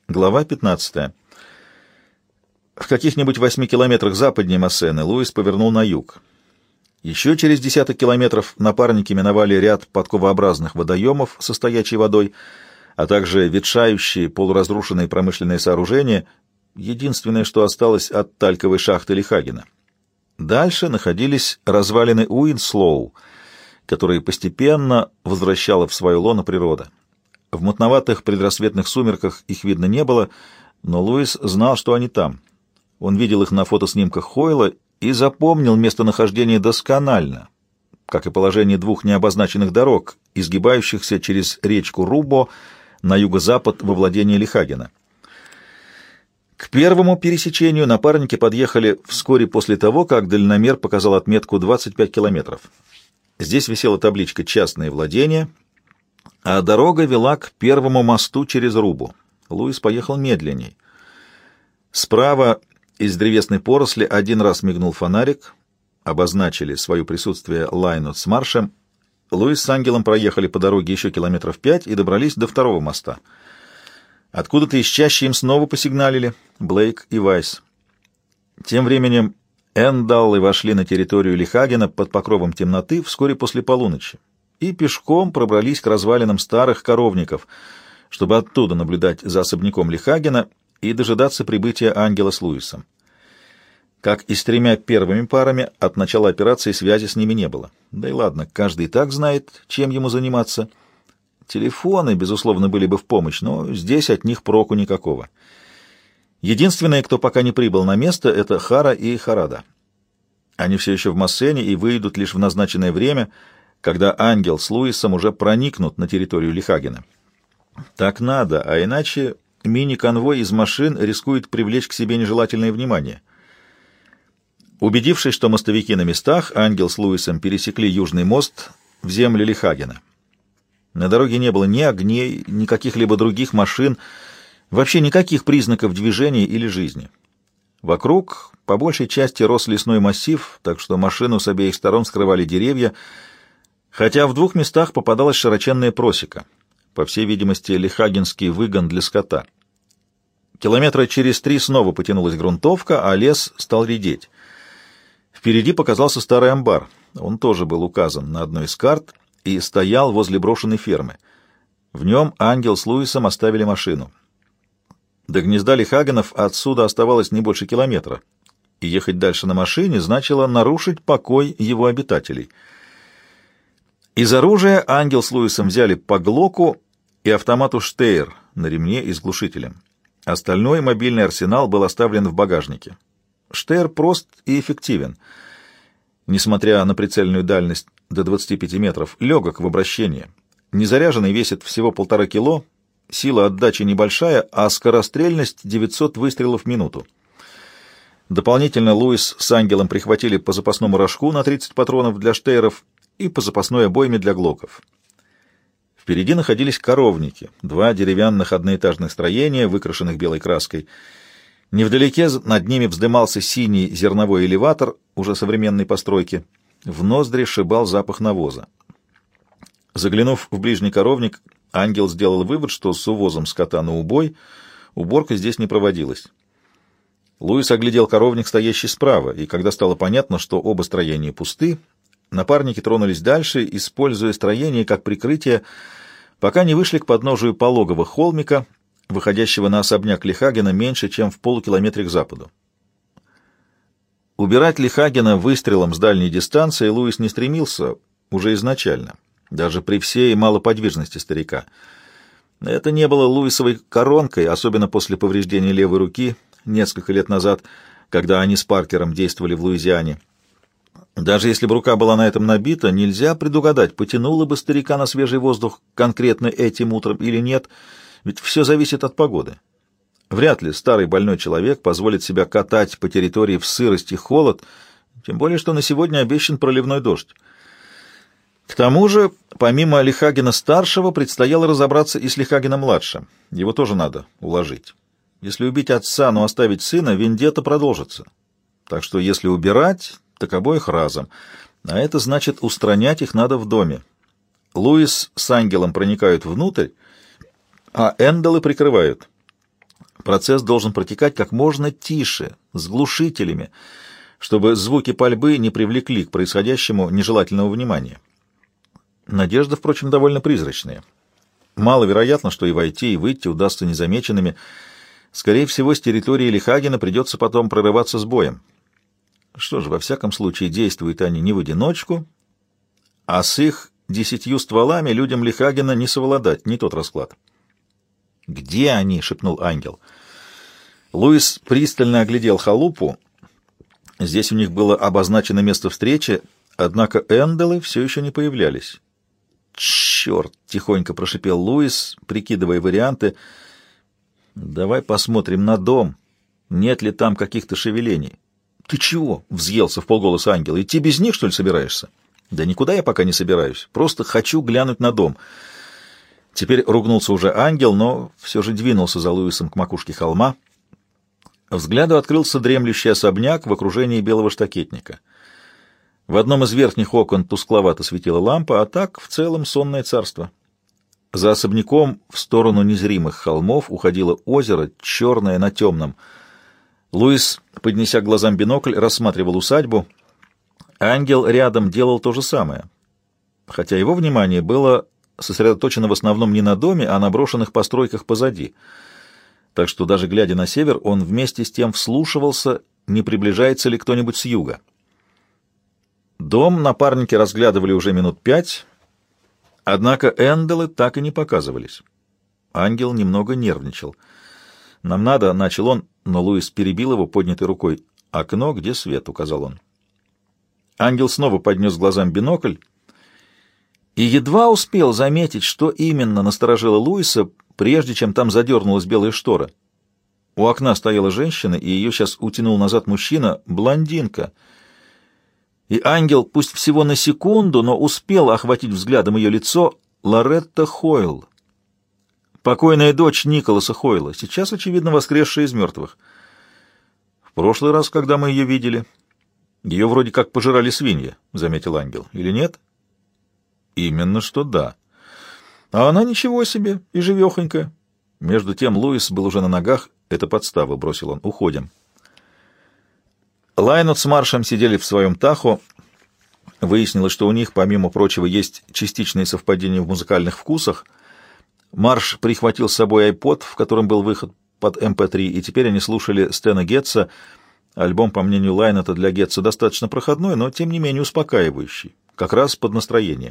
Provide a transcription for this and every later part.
Глава 15. В каких-нибудь 8 километрах западнее Массены Луис повернул на юг. Еще через десяток километров напарники миновали ряд подковообразных водоемов со стоячей водой, а также ветшающие полуразрушенные промышленные сооружения, единственное, что осталось от тальковой шахты Лихагена. Дальше находились развалины Уинслоу, которые постепенно возвращала в свое лоно природа. В мутноватых предрассветных сумерках их видно не было, но Луис знал, что они там. Он видел их на фотоснимках Хойла и запомнил местонахождение досконально, как и положение двух необозначенных дорог, изгибающихся через речку Рубо на юго-запад во владение Лихагена. К первому пересечению напарники подъехали вскоре после того, как дальномер показал отметку 25 километров. Здесь висела табличка «Частные владения», а дорога вела к первому мосту через Рубу. Луис поехал медленней. Справа из древесной поросли один раз мигнул фонарик, обозначили свое присутствие Лайнут с Маршем. Луис с Ангелом проехали по дороге еще километров 5 и добрались до второго моста. Откуда-то из чащи им снова посигналили Блейк и Вайс. Тем временем Эндаллы вошли на территорию Лихагена под покровом темноты вскоре после полуночи и пешком пробрались к развалинам старых коровников, чтобы оттуда наблюдать за особняком Лихагена и дожидаться прибытия Ангела с Луисом. Как и с тремя первыми парами, от начала операции связи с ними не было. Да и ладно, каждый и так знает, чем ему заниматься. Телефоны, безусловно, были бы в помощь, но здесь от них проку никакого. Единственные, кто пока не прибыл на место, это Хара и Харада. Они все еще в Массене и выйдут лишь в назначенное время, когда Ангел с Луисом уже проникнут на территорию Лихагена. Так надо, а иначе мини-конвой из машин рискует привлечь к себе нежелательное внимание. Убедившись, что мостовики на местах, Ангел с Луисом пересекли Южный мост в земли Лихагена. На дороге не было ни огней, ни каких-либо других машин, вообще никаких признаков движения или жизни. Вокруг по большей части рос лесной массив, так что машину с обеих сторон скрывали деревья, хотя в двух местах попадалась широченная просека, по всей видимости, лихагенский выгон для скота. Километра через 3 снова потянулась грунтовка, а лес стал редеть. Впереди показался старый амбар, он тоже был указан на одной из карт и стоял возле брошенной фермы. В нем Ангел с Луисом оставили машину. До гнезда Лихагенов отсюда оставалось не больше километра, и ехать дальше на машине значило нарушить покой его обитателей. Из оружия Ангел с Луисом взяли по Глоку и автомату Штейр на ремне и с глушителем. Остальной мобильный арсенал был оставлен в багажнике. Штейр прост и эффективен. Несмотря на прицельную дальность до 25 метров, легок в обращении. Незаряженный весит всего 1,5 кило, сила отдачи небольшая, а скорострельность 900 выстрелов в минуту. Дополнительно Луис с Ангелом прихватили по запасному рожку на 30 патронов для штейров и по запасной обойме для глоков. Впереди находились коровники, 2 деревянных одноэтажных строения, выкрашенных белой краской. Невдалеке над ними вздымался синий зерновой элеватор уже современной постройки. В ноздри шибал запах навоза. Заглянув в ближний коровник, Ангел сделал вывод, что с увозом скота на убой уборка здесь не проводилась. Луис оглядел коровник, стоящий справа, и когда стало понятно, что оба строения пусты, напарники тронулись дальше, используя строение как прикрытие, пока не вышли к подножию пологого холмика, выходящего на особняк Лихагена меньше, чем в полукилометре к западу. Убирать Лихагена выстрелом с дальней дистанции Луис не стремился уже изначально, даже при всей малоподвижности старика. Это не было Луисовой коронкой, особенно после повреждения левой руки несколько лет назад, когда они с Паркером действовали в Луизиане. Даже если бы рука была на этом набита, нельзя предугадать, потянуло бы старика на свежий воздух конкретно этим утром или нет, ведь все зависит от погоды. Вряд ли старый больной человек позволит себя катать по территории в сырость и холод, тем более что на сегодня обещан проливной дождь. К тому же, помимо Лихагена-старшего, предстояло разобраться и с Лихагеном-младшим. Его тоже надо уложить. Если убить отца, но оставить сына, вендетта продолжится. Так что если убирать, так обоих разом. А это значит, устранять их надо в доме. Луис с Ангелом проникают внутрь, а Эндаллы прикрывают. Процесс должен протекать как можно тише, с глушителями, чтобы звуки пальбы не привлекли к происходящему нежелательного внимания. Надежда, впрочем, довольно призрачная. Маловероятно, что и войти, и выйти удастся незамеченными. Скорее всего, с территории Лихагена придется потом прорываться с боем. Что же, во всяком случае, действуют они не в одиночку, а с их 10 стволами людям Лихагена не совладать, не тот расклад. «Где они?» — шепнул ангел. Луис пристально оглядел халупу. Здесь у них было обозначено место встречи, однако энделы все еще не появлялись. «Черт!» — тихонько прошипел Луис, прикидывая варианты. «Давай посмотрим на дом. Нет ли там каких-то шевелений?» «Ты чего?» — взъелся вполголоса ангел. «Идти без них, что ли, собираешься?» «Да никуда я пока не собираюсь. Просто хочу глянуть на дом». Теперь ругнулся уже ангел, но все же двинулся за Луисом к макушке холма. Взгляду открылся дремлющий особняк в окружении белого штакетника. В одном из верхних окон тускловато светила лампа, а так в целом сонное царство. За особняком в сторону незримых холмов уходило озеро, черное на темном. Луис, поднеся к глазам бинокль, рассматривал усадьбу. Ангел рядом делал то же самое, хотя его внимание было сосредоточено в основном не на доме, а на брошенных постройках позади. Так что даже глядя на север, он вместе с тем вслушивался, не приближается ли кто-нибудь с юга. Дом напарники разглядывали уже минут 5, однако энделы так и не показывались. Ангел немного нервничал. «Нам надо», — начал он, но Луис перебил его поднятой рукой. «Окно, где свет», — указал он. Ангел снова поднес глазам бинокль и едва успел заметить, что именно насторожило Луиса, прежде чем там задернулась белая штора. У окна стояла женщина, и ее сейчас утянул назад мужчина, блондинка. И ангел, пусть всего на секунду, но успел охватить взглядом ее лицо, Лоретта Хойл. Покойная дочь Николаса Хойла, сейчас, очевидно, воскресшая из мертвых. В прошлый раз, когда мы ее видели, ее вроде как пожирали свиньи, — заметил ангел. Или нет? Именно что да. А она ничего себе, и живехонькая. Между тем Луис был уже на ногах. Это подстава, — бросил он. Уходим. Лайнот с Маршем сидели в своем Тахо. Выяснилось, что у них, помимо прочего, есть частичные совпадения в музыкальных вкусах. Марш прихватил с собой iPod, в котором был выход под MP3, и теперь они слушали Стэна Гетца. Альбом, по мнению Лайнота, для Гетца достаточно проходной, но тем не менее успокаивающий, как раз под настроение.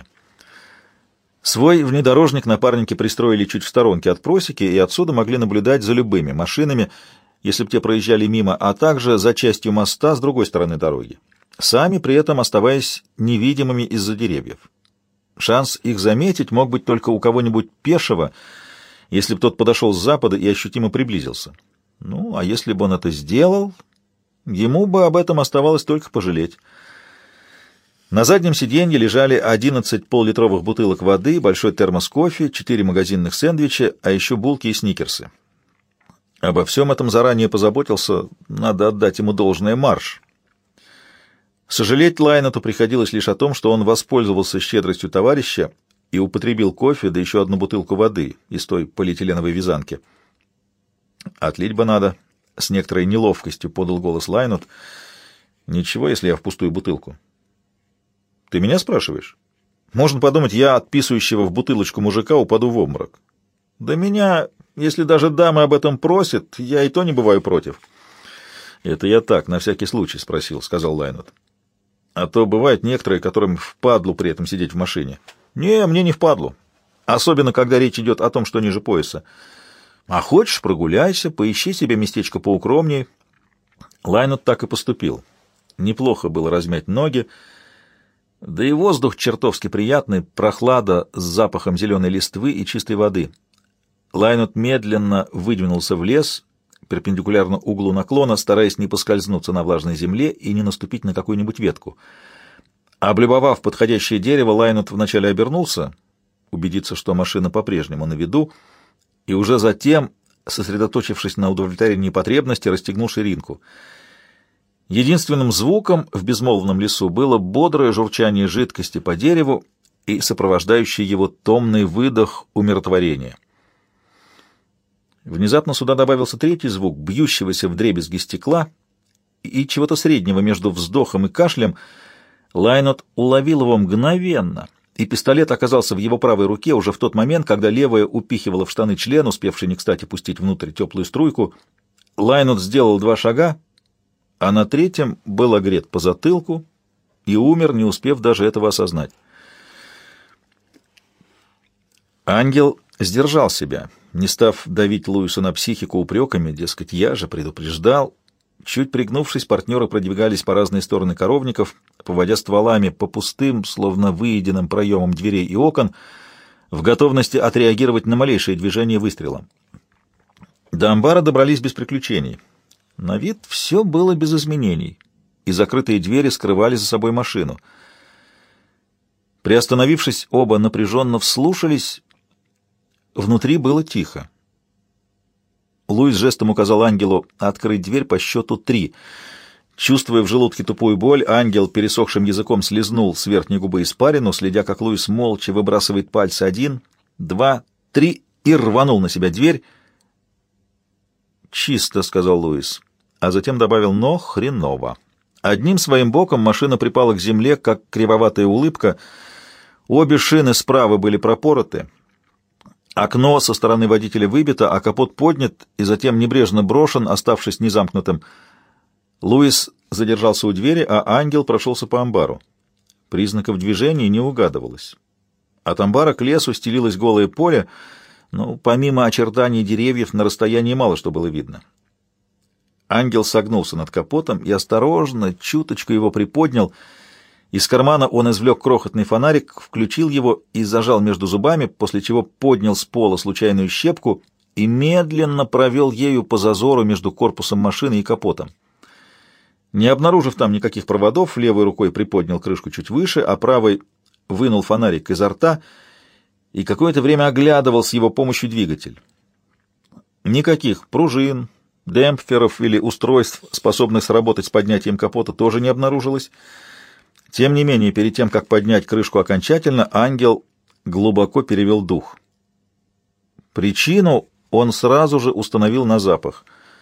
Свой внедорожник напарники пристроили чуть в сторонке от просеки и отсюда могли наблюдать за любыми машинами, если бы те проезжали мимо, а также за частью моста с другой стороны дороги, сами при этом оставаясь невидимыми из-за деревьев. Шанс их заметить мог быть только у кого-нибудь пешего, если бы тот подошел с запада и ощутимо приблизился. Ну, а если бы он это сделал, ему бы об этом оставалось только пожалеть. На заднем сиденье лежали 11 поллитровых бутылок воды, большой термос кофе, 4 магазинных сэндвича, а еще булки и сникерсы. Обо всем этом заранее позаботился, надо отдать ему должное, Марш. Сожалеть Лайноту приходилось лишь о том, что он воспользовался щедростью товарища и употребил кофе, да еще одну бутылку воды из той полиэтиленовой вязанки. «Отлить бы надо», — с некоторой неловкостью подал голос Лайнот. «Ничего, если я в пустую бутылку». «Ты меня спрашиваешь? Можно подумать, я от писающего в бутылочку мужика упаду в обморок. Да меня, если даже дамы об этом просят, я и то не бываю против». «Это я так, на всякий случай спросил», — сказал Лайнот. «А то бывают некоторые, которым впадлу при этом сидеть в машине». «Не, мне не впадлу. Особенно, когда речь идет о том, что ниже пояса. А хочешь, прогуляйся, поищи себе местечко поукромнее». Лайнот так и поступил. Неплохо было размять ноги, да и воздух чертовски приятный, прохлада с запахом зеленой листвы и чистой воды. Лайнот медленно выдвинулся в лес, перпендикулярно углу наклона, стараясь не поскользнуться на влажной земле и не наступить на какую-нибудь ветку. Облюбовав подходящее дерево, Лайнот вначале обернулся, убедиться, что машина по-прежнему на виду, и уже затем, сосредоточившись на удовлетворении потребности, расстегнул ширинку. Единственным звуком в безмолвном лесу было бодрое журчание жидкости по дереву и сопровождающий его томный выдох умиротворения. Внезапно сюда добавился третий звук, бьющегося вдребезги стекла, и чего-то среднего между вздохом и кашлем. Лайнот уловил его мгновенно, и пистолет оказался в его правой руке уже в тот момент, когда левая упихивала в штаны член, успевший не кстати пустить внутрь теплую струйку. Лайнот сделал 2 шага, а на третьем был огрет по затылку и умер, не успев даже этого осознать. Ангел сдержал себя, не став давить Луису на психику упреками, дескать, я же предупреждал. Чуть пригнувшись, партнеры продвигались по разные стороны коровников, поводя стволами по пустым, словно выеденным проемам дверей и окон, в готовности отреагировать на малейшее движение выстрелом. До амбара добрались без приключений. На вид все было без изменений, и закрытые двери скрывали за собой машину. Приостановившись, оба напряженно вслушались. Внутри было тихо. Луис жестом указал ангелу открыть дверь по счету 3. Чувствуя в желудке тупую боль, ангел пересохшим языком слезнул с верхней губы испарину, следя, как Луис молча выбрасывает пальцы 1, 2, 3 и рванул на себя дверь. «Чисто», — сказал Луис, а затем добавил: «но хреново». Одним своим боком машина припала к земле, как кривоватая улыбка. Обе шины справа были пропороты. Окно со стороны водителя выбито, а капот поднят и затем небрежно брошен, оставшись незамкнутым. Луис задержался у двери, а ангел прошелся по амбару. Признаков движения не угадывалось. От амбара к лесу стелилось голое поле, но помимо очертаний деревьев на расстоянии мало что было видно. Ангел согнулся над капотом и осторожно, чуточку его приподнял. Из кармана он извлек крохотный фонарик, включил его и зажал между зубами, после чего поднял с пола случайную щепку и медленно провел ею по зазору между корпусом машины и капотом. Не обнаружив там никаких проводов, левой рукой приподнял крышку чуть выше, а правой вынул фонарик изо рта и какое-то время оглядывал с его помощью двигатель. Никаких пружин, демпферов или устройств, способных сработать с поднятием капота, тоже не обнаружилось. Тем не менее, перед тем, как поднять крышку окончательно, ангел глубоко перевел дух. Причину он сразу же установил на запах.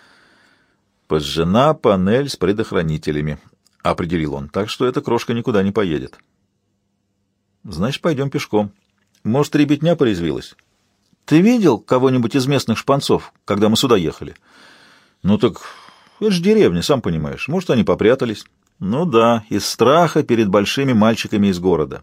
«Поджжена панель с предохранителями», — определил он, — «так что эта крошка никуда не поедет». «Значит, пойдем пешком. Может, ребятня порезвилась? Ты видел кого-нибудь из местных шпанцов, когда мы сюда ехали?» «Ну так это же деревня, сам понимаешь. Может, они попрятались?» «Ну да, из страха перед большими мальчиками из города».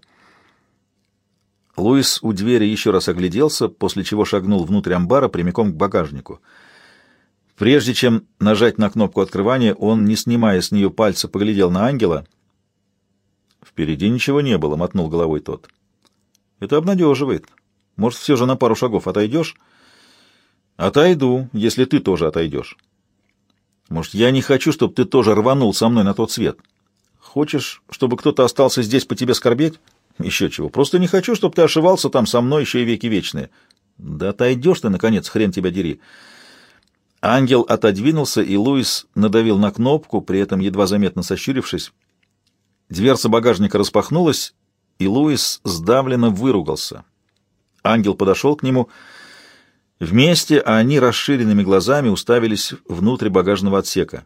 Луис у двери еще раз огляделся, после чего шагнул внутрь амбара прямиком к багажнику. Прежде чем нажать на кнопку открывания, он, не снимая с нее пальца, поглядел на ангела. «Впереди ничего не было», — мотнул головой тот. «Это обнадеживает. Может, все же на пару шагов отойдешь?» «Отойду, если ты тоже отойдешь». «Может, я не хочу, чтобы ты тоже рванул со мной на тот свет? Хочешь, чтобы кто-то остался здесь по тебе скорбеть? Еще чего. Просто не хочу, чтобы ты ошивался там со мной еще и веки вечные. Да отойдешь ты, наконец, хрен тебя дери». Ангел отодвинулся, и Луис надавил на кнопку, при этом едва заметно сощурившись. Дверца багажника распахнулась, и Луис сдавленно выругался. Ангел подошел к нему. Вместе они расширенными глазами уставились внутрь багажного отсека.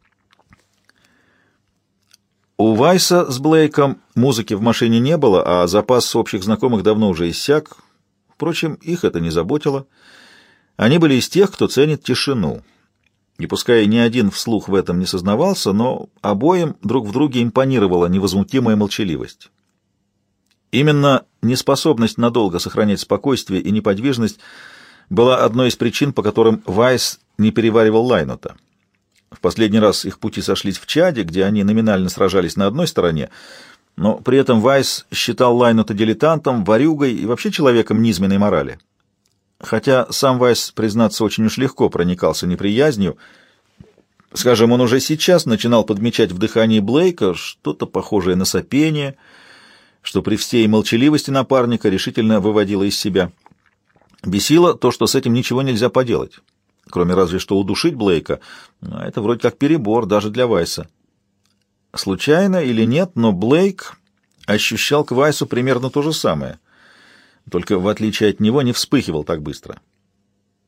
У Вайса с Блейком музыки в машине не было, а запас общих знакомых давно уже иссяк. Впрочем, их это не заботило. Они были из тех, кто ценит тишину. И пускай ни один вслух в этом не сознавался, но обоим друг в друге импонировала невозмутимая молчаливость. Именно неспособность надолго сохранять спокойствие и неподвижность была одной из причин, по которым Вайс не переваривал Лайнота. В последний раз их пути сошлись в Чаде, где они номинально сражались на одной стороне, но при этом Вайс считал Лайнота дилетантом, ворюгой и вообще человеком низменной морали. Хотя сам Вайс, признаться, очень уж легко проникался неприязнью. Скажем, он уже сейчас начинал подмечать в дыхании Блейка что-то похожее на сопение, что при всей молчаливости напарника решительно выводило из себя. Бесило то, что с этим ничего нельзя поделать, кроме разве что удушить Блейка, а это вроде как перебор даже для Вайса. Случайно или нет, но Блейк ощущал к Вайсу примерно то же самое, только в отличие от него не вспыхивал так быстро.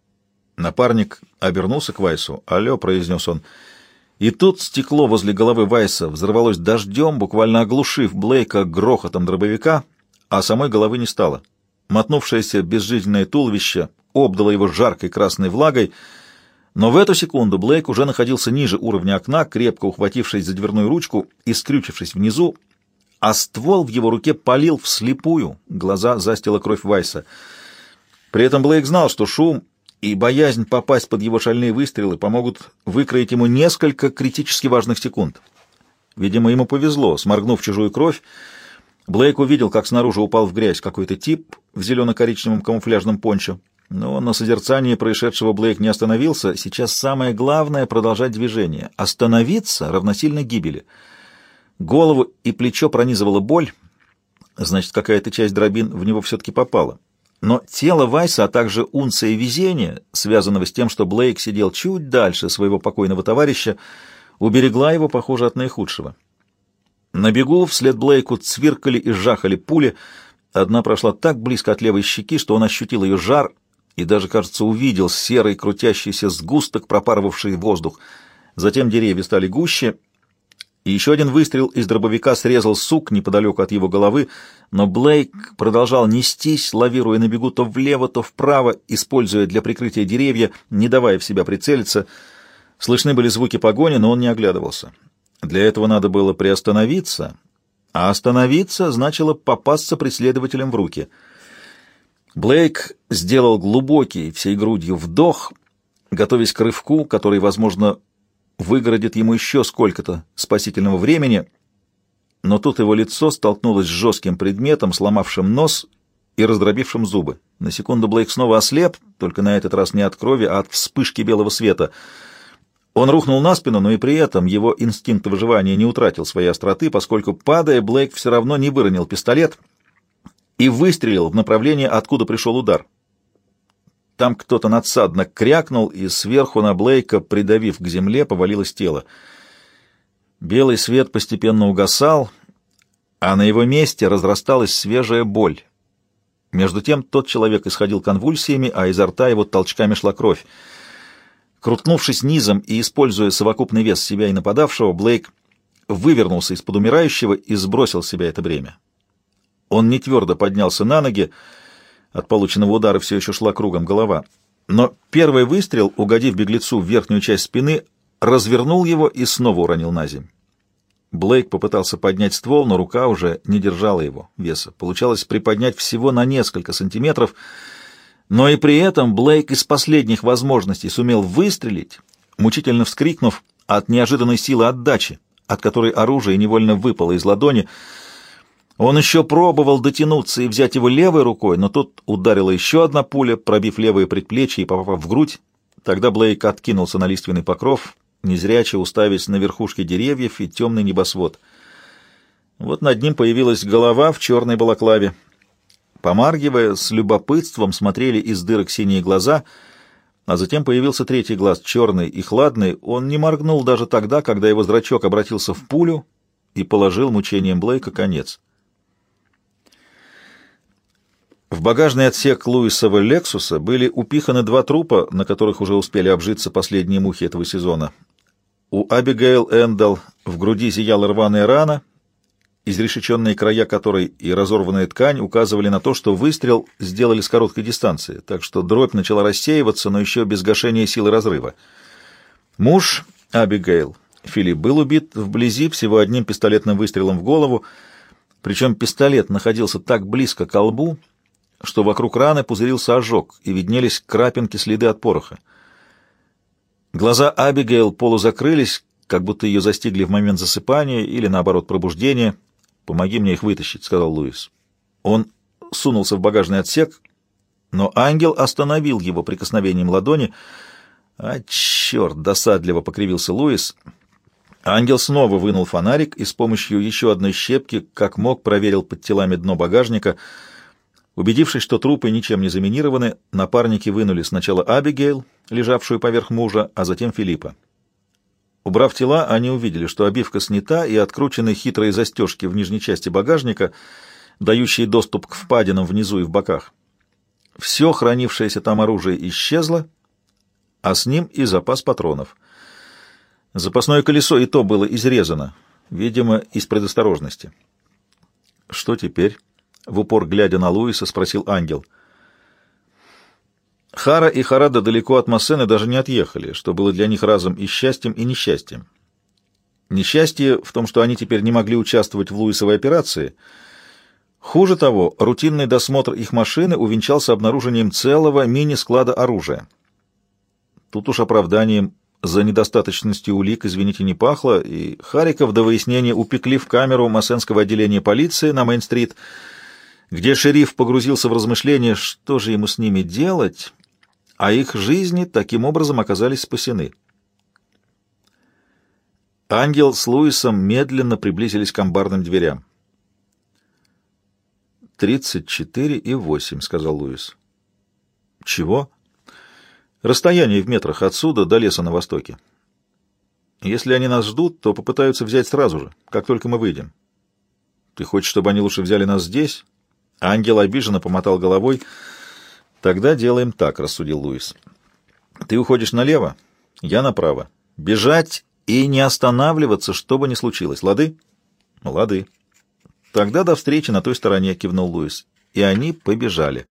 Напарник обернулся к Вайсу. «Алло», — произнес он. И тут стекло возле головы Вайса взорвалось дождем, буквально оглушив Блейка грохотом дробовика, а самой головы не стало. Мотнувшееся безжизненное туловище обдало его жаркой красной влагой, но в эту секунду Блейк уже находился ниже уровня окна, крепко ухватившись за дверную ручку и скрючившись внизу, а ствол в его руке палил вслепую, глаза застила кровь Вайса. При этом Блейк знал, что шум и боязнь попасть под его шальные выстрелы помогут выкроить ему несколько критически важных секунд. Видимо, ему повезло. Сморгнув чужую кровь, Блейк увидел, как снаружи упал в грязь какой-то тип в зелено-коричневом камуфляжном пончо. Но на созерцании происшедшего Блейк не остановился. Сейчас самое главное — продолжать движение. Остановиться равносильно гибели. Голову и плечо пронизывала боль. Значит, какая-то часть дробин в него все-таки попала. Но тело Вайса, а также унция везения, связанного с тем, что Блейк сидел чуть дальше своего покойного товарища, уберегла его, похоже, от наихудшего. На бегу вслед Блейку цвиркали и жахали пули. Одна прошла так близко от левой щеки, что он ощутил ее жар и даже, кажется, увидел серый крутящийся сгусток, пропарывавший воздух. Затем деревья стали гуще, и еще один выстрел из дробовика срезал сук неподалеку от его головы, но Блейк продолжал нестись, лавируя на бегу то влево, то вправо, используя для прикрытия деревья, не давая в себя прицелиться. Слышны были звуки погони, но он не оглядывался. Для этого надо было приостановиться, а остановиться значило попасться преследователям в руки. Блейк сделал глубокий всей грудью вдох, готовясь к рывку, который, возможно, выгородит ему еще сколько-то спасительного времени, но тут его лицо столкнулось с жестким предметом, сломавшим нос и раздробившим зубы. На секунду Блейк снова ослеп, только на этот раз не от крови, а от вспышки белого света. Он рухнул на спину, но и при этом его инстинкт выживания не утратил своей остроты, поскольку, падая, Блейк все равно не выронил пистолет и выстрелил в направлении, откуда пришел удар. Там кто-то надсадно крякнул, и сверху на Блейка, придавив к земле, повалилось тело. Белый свет постепенно угасал, а на его месте разрасталась свежая боль. Между тем тот человек исходил конвульсиями, а изо рта его толчками шла кровь. Крутнувшись низом и используя совокупный вес себя и нападавшего, Блейк вывернулся из-под умирающего и сбросил с себя это бремя. Он не твердо поднялся на ноги, от полученного удара все еще шла кругом голова. Но первый выстрел, угодив беглецу в верхнюю часть спины, развернул его и снова уронил на землю. Блейк попытался поднять ствол, но рука уже не держала его веса. Получалось приподнять всего на несколько сантиметров, но и при этом Блейк из последних возможностей сумел выстрелить, мучительно вскрикнув от неожиданной силы отдачи, от которой оружие невольно выпало из ладони. Он еще пробовал дотянуться и взять его левой рукой, но тут ударила еще одна пуля, пробив левое предплечье и попав в грудь. Тогда Блейк откинулся на лиственный покров, незряче уставясь на верхушки деревьев и темный небосвод. Вот над ним появилась голова в черной балаклаве. Помаргивая, с любопытством смотрели из дырок синие глаза, а затем появился третий глаз, черный и хладный. Он не моргнул даже тогда, когда его зрачок обратился в пулю и положил мучениям Блейка конец. В багажный отсек Луисова «Лексуса» были упиханы два трупа, на которых уже успели обжиться последние мухи этого сезона. У Абигейл Эндалл в груди зияла рваная рана, изрешеченные края которой и разорванная ткань указывали на то, что выстрел сделали с короткой дистанции, так что дробь начала рассеиваться, но еще без гашения силы разрыва. Муж Абигейл, Филипп, был убит вблизи всего одним пистолетным выстрелом в голову, причем пистолет находился так близко к лбу, что вокруг раны пузырился ожог, и виднелись крапинки, следы от пороха. Глаза Абигейл полузакрылись, как будто ее застигли в момент засыпания или, наоборот, пробуждения. «Помоги мне их вытащить», — сказал Луис. Он сунулся в багажный отсек, но ангел остановил его прикосновением ладони. «А, черт!» — досадливо покривился Луис. Ангел снова вынул фонарик и с помощью еще одной щепки, как мог, проверил под телами дно багажника. Убедившись, что трупы ничем не заминированы, напарники вынули сначала Абигейл, лежавшую поверх мужа, а затем Филиппа. Убрав тела, они увидели, что обивка снята и откручены хитрые застежки в нижней части багажника, дающие доступ к впадинам внизу и в боках. Все хранившееся там оружие исчезло, а с ним и запас патронов. Запасное колесо и то было изрезано, видимо, из предосторожности. «Что теперь?» — в упор глядя на Луиса, спросил ангел. Хара и Харада далеко от Массены даже не отъехали, что было для них разом и счастьем, и несчастьем. Несчастье в том, что они теперь не могли участвовать в Луисовой операции. Хуже того, рутинный досмотр их машины увенчался обнаружением целого мини-склада оружия. Тут уж оправданием за недостаточностью улик, извините, не пахло, и Хариков до выяснения упекли в камеру массенского отделения полиции на Мейн-стрит, где шериф погрузился в размышления, что же ему с ними делать, а их жизни таким образом оказались спасены. Ангел с Луисом медленно приблизились к амбарным дверям. 34,8, сказал Луис. Чего? Расстояние в метрах отсюда до леса на востоке. Если они нас ждут, то попытаются взять сразу же, как только мы выйдем. Ты хочешь, чтобы они лучше взяли нас здесь? Ангел обиженно помотал головой. Тогда делаем так, рассудил Луис. Ты уходишь налево, я направо. Бежать и не останавливаться, что бы ни случилось. Лады? Лады. Тогда до встречи на той стороне, кивнул Луис. И они побежали.